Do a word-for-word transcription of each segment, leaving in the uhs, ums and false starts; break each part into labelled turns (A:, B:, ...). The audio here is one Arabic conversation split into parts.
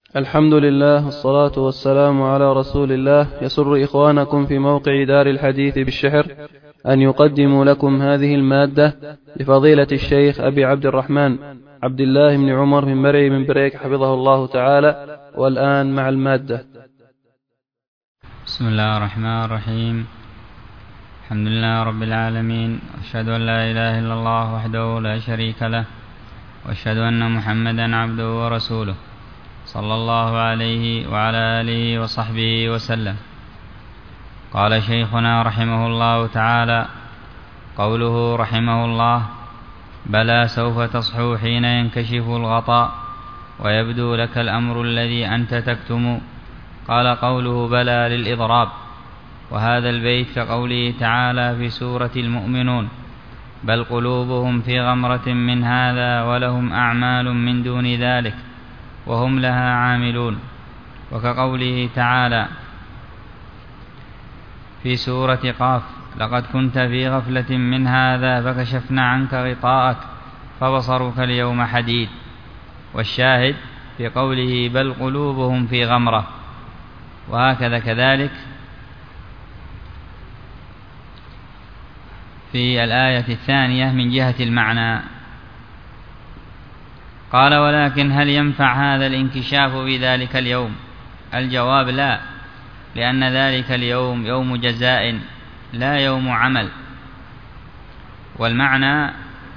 A: الحمد لله والصلاة والسلام على رسول الله. يسر إخوانكم في موقع دار الحديث بالشحر أن يقدموا لكم هذه المادة لفضيلة الشيخ أبي عبد الرحمن عبد الله بن عمر بن مرعي بن بريك حفظه الله تعالى. والآن مع المادة.
B: بسم الله الرحمن الرحيم. الحمد لله رب العالمين، أشهد أن لا إله إلا الله وحده لا شريك له، وأشهد أن محمدا عبده ورسوله صلى الله عليه وعلى آله وصحبه وسلم. قال شيخنا رحمه الله تعالى: قوله رحمه الله: بلى سوف تصحو حين ينكشف الغطاء ويبدو لك الأمر الذي أنت تكتم. قال قوله بلى للإضراب، وهذا البيت كقوله تعالى في سورة المؤمنون: بل قلوبهم في غمرة من هذا ولهم أعمال من دون ذلك وهم لها عاملون. وكقوله تعالى في سورة قاف: لقد كنت في غفلة من هذا فكشفنا عنك غطاءك فبصرك اليوم حديد. والشاهد في قوله بل قلوبهم في غمرة. وهكذا كذلك في الآية الثانية من جهة المعنى. قال: ولكن هل ينفع هذا الانكشاف بذلك اليوم؟ الجواب: لا، لأن ذلك اليوم يوم جزاء لا يوم عمل. والمعنى: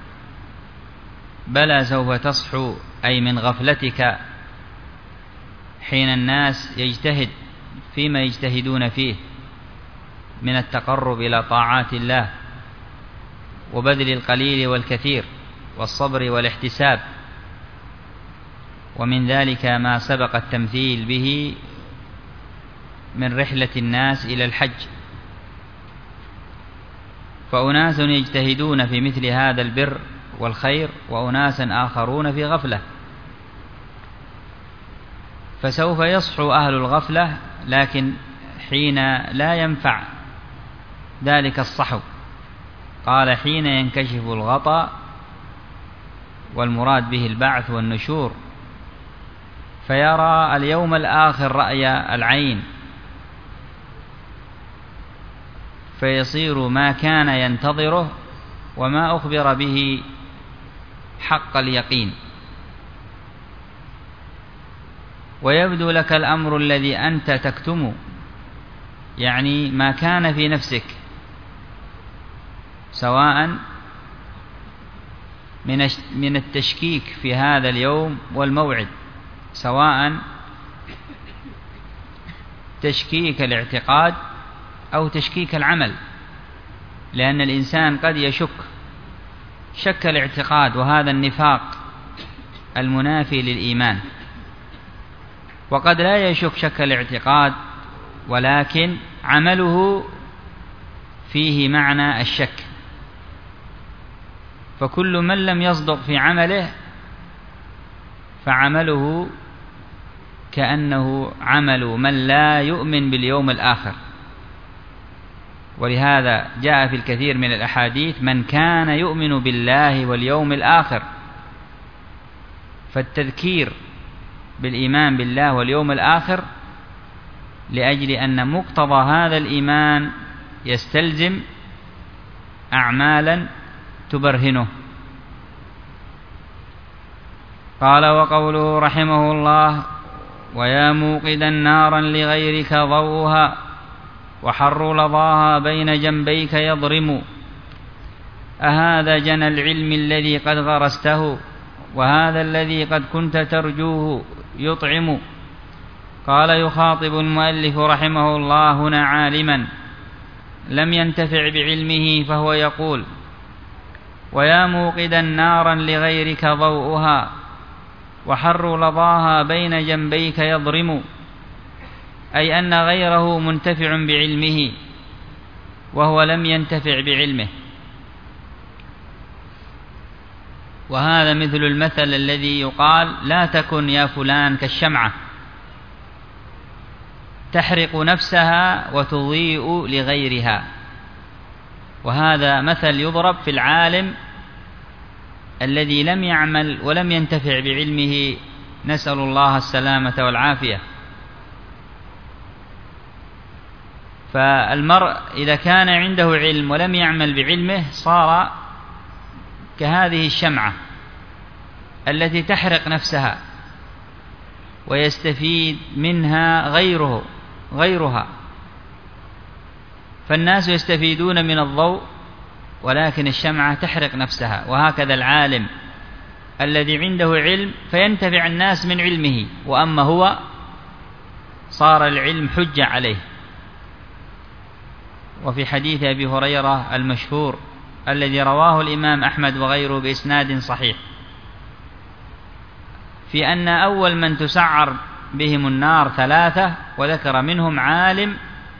B: بلى سوف تصحو أي من غفلتك حين الناس يجتهد فيما يجتهدون فيه من التقرب إلى طاعات الله وبذل القليل والكثير والصبر والاحتساب، ومن ذلك ما سبق التمثيل به من رحلة الناس إلى الحج. فأناس يجتهدون في مثل هذا البر والخير، وأناس آخرون في غفلة، فسوف يصحو أهل الغفلة، لكن حين لا ينفع ذلك الصحو. قال: حين ينكشف الغطاء، والمراد به البعث والنشور، فيرى اليوم الآخر رأي العين، فيصير ما كان ينتظره وما أخبر به حق اليقين. ويبدو لك الأمر الذي أنت تكتم، يعني ما كان في نفسك، سواء من التشكيك في هذا اليوم والموعد، سواء تشكيك الاعتقاد أو تشكيك العمل، لأن الإنسان قد يشك شك الاعتقاد، وهذا النفاق المنافي للإيمان، وقد لا يشك شك الاعتقاد ولكن عمله فيه معنى الشك. فكل من لم يصدق في عمله فعمله كأنه عمل من لا يؤمن باليوم الآخر. ولهذا جاء في الكثير من الأحاديث: من كان يؤمن بالله واليوم الآخر. فالتذكير بالإيمان بالله واليوم الآخر لأجل أن مقتضى هذا الإيمان يستلزم أعمالا تبرهنه. قال: وقوله رحمه الله: ويا موقدا نارا لغيرك ضوءها وحر لظاها بين جنبيك يضرم، أهذا جنى العلم الذي قد غرسته وهذا الذي قد كنت ترجوه يطعم. قال: يخاطب المؤلف رحمه الله هنا عالما لم ينتفع بعلمه، فهو يقول: ويا موقدا نارا لغيرك ضوءها وحر لظاها بين جنبيك يضرم، أي أن غيره منتفع بعلمه وهو لم ينتفع بعلمه. وهذا مثل المثل الذي يقال: لا تكن يا فلان كالشمعة تحرق نفسها وتضيء لغيرها. وهذا مثل يضرب في العالم الذي لم يعمل ولم ينتفع بعلمه نسأل الله السلامة والعافية. فالمرء إذا كان عنده علم ولم يعمل بعلمه صار كهذه الشمعة التي تحرق نفسها ويستفيد منها غيره غيرها. فالناس يستفيدون من الضوء ولكن الشمعة تحرق نفسها. وهكذا العالم الذي عنده علم فينتفع الناس من علمه، وأما هو صار العلم حجة عليه. وفي حديث أبي هريرة المشهور الذي رواه الإمام أحمد وغيره بإسناد صحيح في أن أول من تسعر بهم النار ثلاثة، وذكر منهم عالم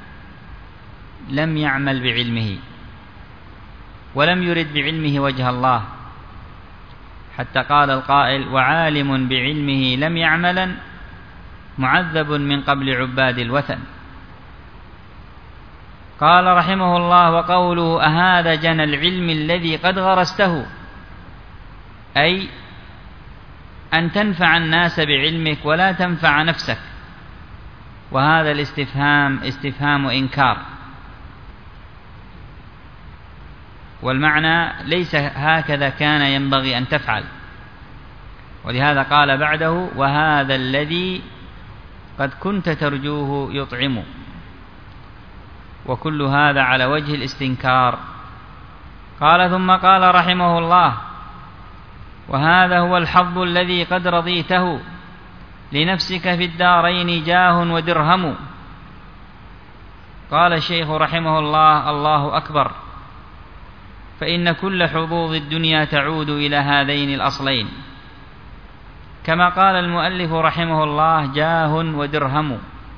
B: لم يعمل بعلمه ولم يرد بعلمه وجه الله، حتى قال القائل: وعالم بعلمه لم يعملا معذب من قبل عباد الوثن. قال رحمه الله: وقوله أهذا جنى العلم الذي قد غرسته، أي أن تنفع الناس بعلمك ولا تنفع نفسك. وهذا الاستفهام استفهام إنكار، والمعنى ليس هكذا كان ينبغي أن تفعل. ولهذا قال بعده: وهذا الذي قد كنت ترجوه يطعم. وكل هذا على وجه الاستنكار. قال ثم قال رحمه الله: وهذا هو الحظ الذي قد رضيته لنفسك في الدارين جاه ودرهم. قال الشيخ رحمه الله: الله أكبر، فإن كل حظوظ الدنيا تعود إلى هذين الأصلين، كما قال المؤلف رحمه الله: جاه ودرهم.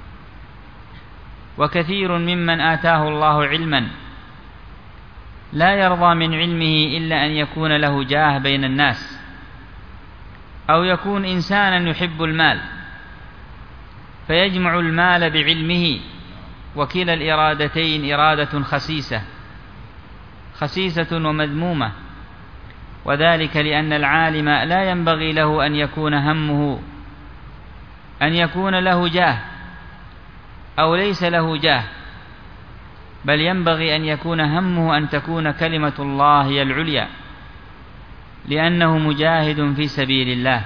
B: وكثير ممن آتاه الله علما لا يرضى من علمه إلا أن يكون له جاه بين الناس، أو يكون إنسانا يحب المال فيجمع المال بعلمه. وكلا الإرادتين إرادة خسيسة خسيسة ومذمومة، وذلك لأن العالم لا ينبغي له أن يكون همه أن يكون له جاه أو ليس له جاه، بل ينبغي أن يكون همه أن تكون كلمة الله هي العليا، لأنه مجاهد في سبيل الله.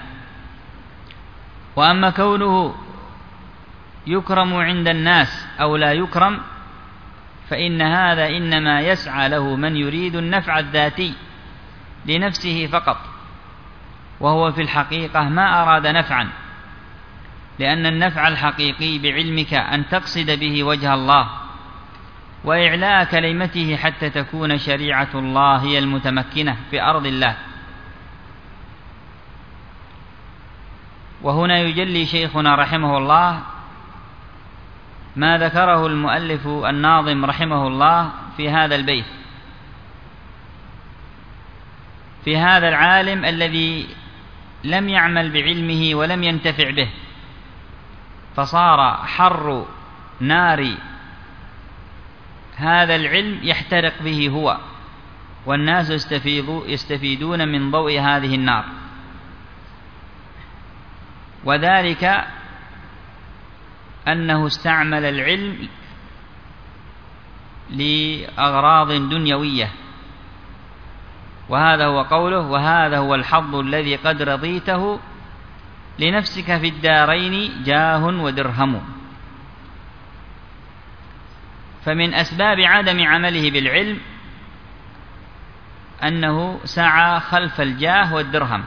B: وأما كونه يكرم عند الناس أو لا يكرم فإن هذا إنما يسعى له من يريد النفع الذاتي لنفسه فقط، وهو في الحقيقة ما أراد نفعا، لأن النفع الحقيقي بعلمك أن تقصد به وجه الله وإعلاء كلمته حتى تكون شريعة الله هي المتمكنة في أرض الله. وهنا يجلي شيخنا رحمه الله ما ذكره المؤلف الناظم رحمه الله في هذا البيت، في هذا العالم الذي لم يعمل بعلمه ولم ينتفع به، فصار حر نار هذا العلم يحترق به هو، والناس يستفيدون من ضوء هذه النار. وذلك أنه استعمل العلم لأغراض دنيوية. وهذا هو قوله: وهذا هو الحظ الذي قد رضيته لنفسك في الدارين جاه ودرهم. فمن أسباب عدم عمله بالعلم أنه سعى خلف الجاه والدرهم،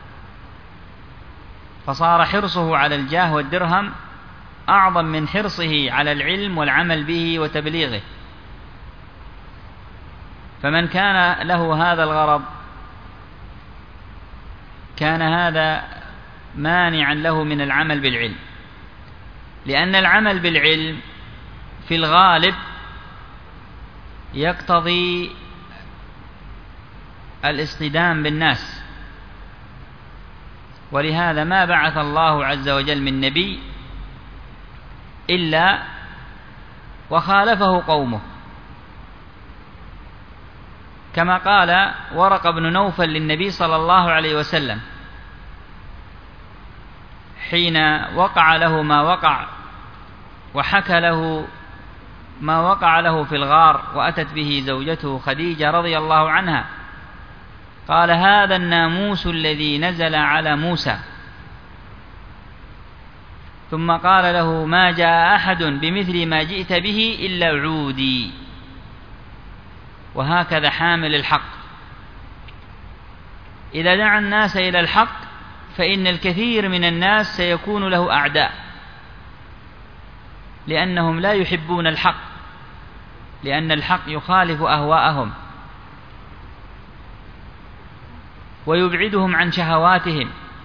B: فصار حرصه على الجاه والدرهم أعظم من حرصه على العلم والعمل به وتبليغه. فمن كان له هذا الغرض كان هذا مانعا له من العمل بالعلم، لأن العمل بالعلم في الغالب يقتضي الاصطدام بالناس. ولهذا ما بعث الله عز وجل من نبي إلا وخالفه قومه، كما قال ورقة بن نوفل للنبي صلى الله عليه وسلم: حين وقع له ما وقع وحكى له ما وقع له في الغار وأتت به زوجته خديجة رضي الله عنها، قال: هذا الناموس الذي نزل على موسى. ثم قال له: ما جاء أحد بمثل ما جئت به إلا عودي. وهكذا حامل الحق إذا دعا الناس إلى الحق فإن الكثير من الناس سيكون له أعداء، لأنهم لا يحبون الحق، لأن الحق يخالف أهواءهم ويبعدهم عن شهواتهم.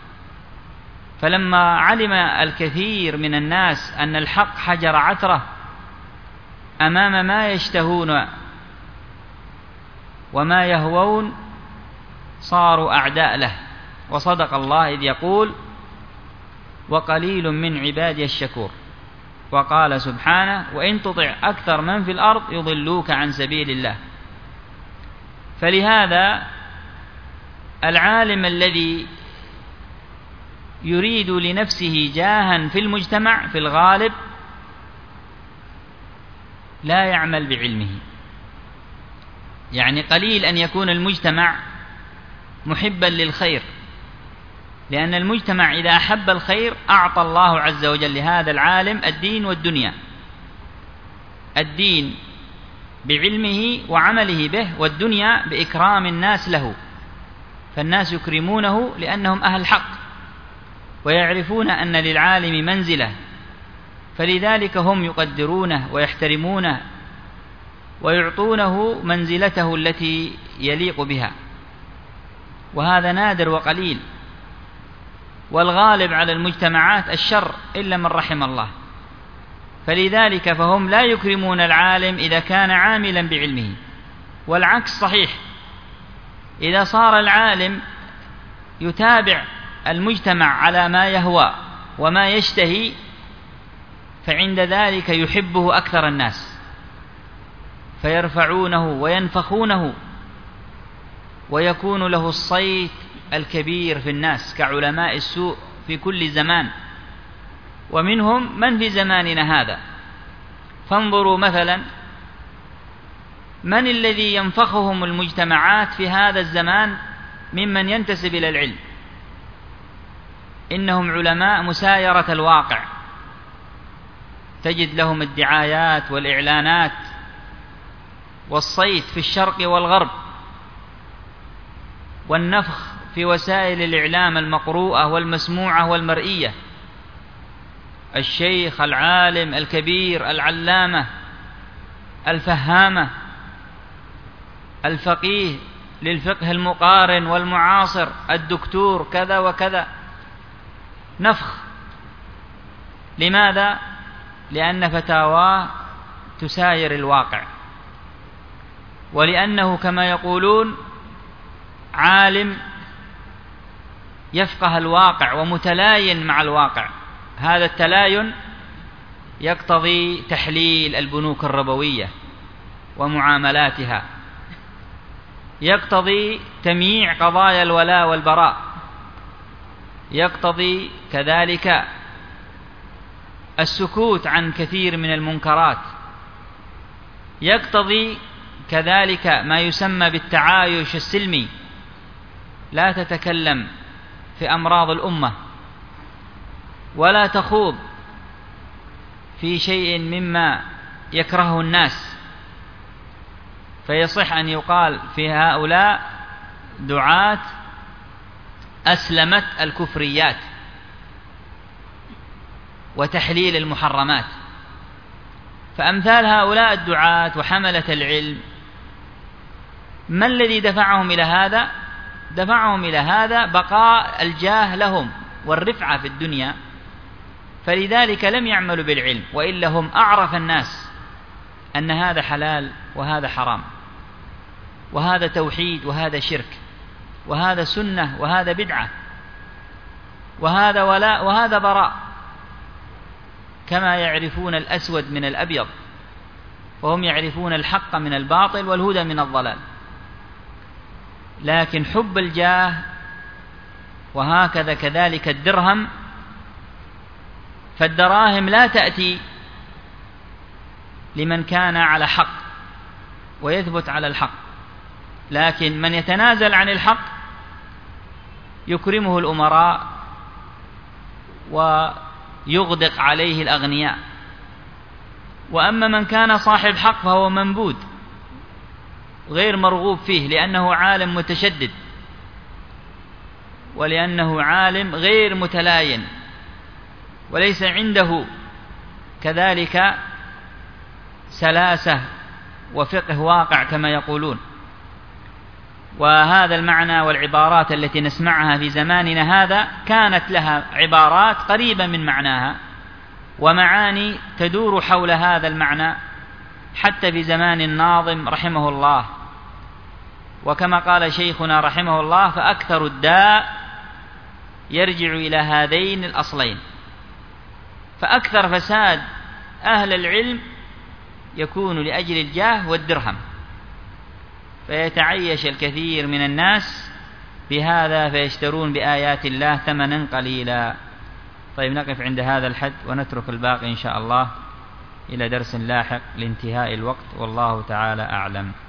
B: فلما علم الكثير من الناس أن الحق حجر عثرة أمام ما يشتهون وما يهوون صاروا أعداء له. وصدق الله إذ يقول: وقليل من عبادي الشكور. وقال سبحانه: وإن تطع أكثر من في الأرض يضلوك عن سبيل الله. فلهذا العالم الذي يريد لنفسه جاها في المجتمع في الغالب لا يعمل بعلمه، يعني قليل أن يكون المجتمع محبا للخير، لأن المجتمع إذا أحب الخير أعطى الله عز وجل لهذا العالم الدين والدنيا، الدين بعلمه وعمله به، والدنيا بإكرام الناس له، فالناس يكرمونه لأنهم أهل حق ويعرفون أن للعالم منزلة، فلذلك هم يقدرونه ويحترمونه ويعطونه منزلته التي يليق بها. وهذا نادر وقليل، والغالب على المجتمعات الشر إلا من رحم الله. فلذلك فهم لا يكرمون العالم إذا كان عاملا بعلمه، والعكس صحيح. إذا صار العالم يتابع المجتمع على ما يهوى وما يشتهي فعند ذلك يحبه أكثر الناس، فيرفعونه وينفخونه ويكون له الصيت الكبير في الناس كعلماء السوء في كل زمان، ومنهم من في زماننا هذا. فانظروا مثلا من الذي ينفخهم المجتمعات في هذا الزمان ممن ينتسب إلى العلم؟ إنهم علماء مسايرة الواقع، تجد لهم الدعايات والإعلانات والصيت في الشرق والغرب والنفخ في وسائل الإعلام المقروءة والمسموعة والمرئية. الشيخ العالم الكبير العلامة الفهامة الفقيه للفقه المقارن والمعاصر الدكتور كذا وكذا، نفخ. لماذا؟ لأن فتاواه تساير الواقع، ولأنه كما يقولون عالم يفقه الواقع ومتلاين مع الواقع. هذا التلاين يقتضي تحليل البنوك الربوية ومعاملاتها، يقتضي تمييع قضايا الولاء والبراء، يقتضي كذلك السكوت عن كثير من المنكرات، يقتضي كذلك ما يسمى بالتعايش السلمي، لا تتكلم في أمراض الأمة ولا تخوض في شيء مما يكرهه الناس، فيصح أن يقال في هؤلاء دعاة أسلمت الكفريات وتحليل المحرمات. فأمثال هؤلاء الدعاة وحملة العلم ما الذي دفعهم إلى هذا؟ دفعهم إلى هذا بقاء الجاه لهم والرفعة في الدنيا، فلذلك لم يعملوا بالعلم، وإلا هم أعرف الناس أن هذا حلال وهذا حرام، وهذا توحيد وهذا شرك، وهذا سنة وهذا بدعة، وهذا ولاء وهذا براء، كما يعرفون الأسود من الأبيض، وهم يعرفون الحق من الباطل والهدى من الضلال. لكن حب الجاه وهكذا كذلك الدرهم فالدراهم لا تأتي لمن كان على حق ويثبت على الحق، لكن من يتنازل عن الحق يكرمه الأمراء ويغدق عليه الأغنياء. وأما من كان صاحب حق فهو منبود غير مرغوب فيه، لأنه عالم متشدد، ولأنه عالم غير متلاين، وليس عنده كذلك سلاسة وفقه واقع كما يقولون. وهذا المعنى والعبارات التي نسمعها في زماننا هذا كانت لها عبارات قريبة من معناها ومعاني تدور حول هذا المعنى حتى في زمان الناظم رحمه الله. وكما قال شيخنا رحمه الله: فأكثر الداء يرجع إلى هذين الأصلين. فأكثر فساد أهل العلم يكون لأجل الجاه والدرهم، فيتعيش الكثير من الناس بهذا فيشترون بآيات الله ثمنا قليلا. طيب، نقف عند هذا الحد ونترك الباقي إن شاء الله إلى درس لاحق لانتهاء الوقت، والله تعالى أعلم.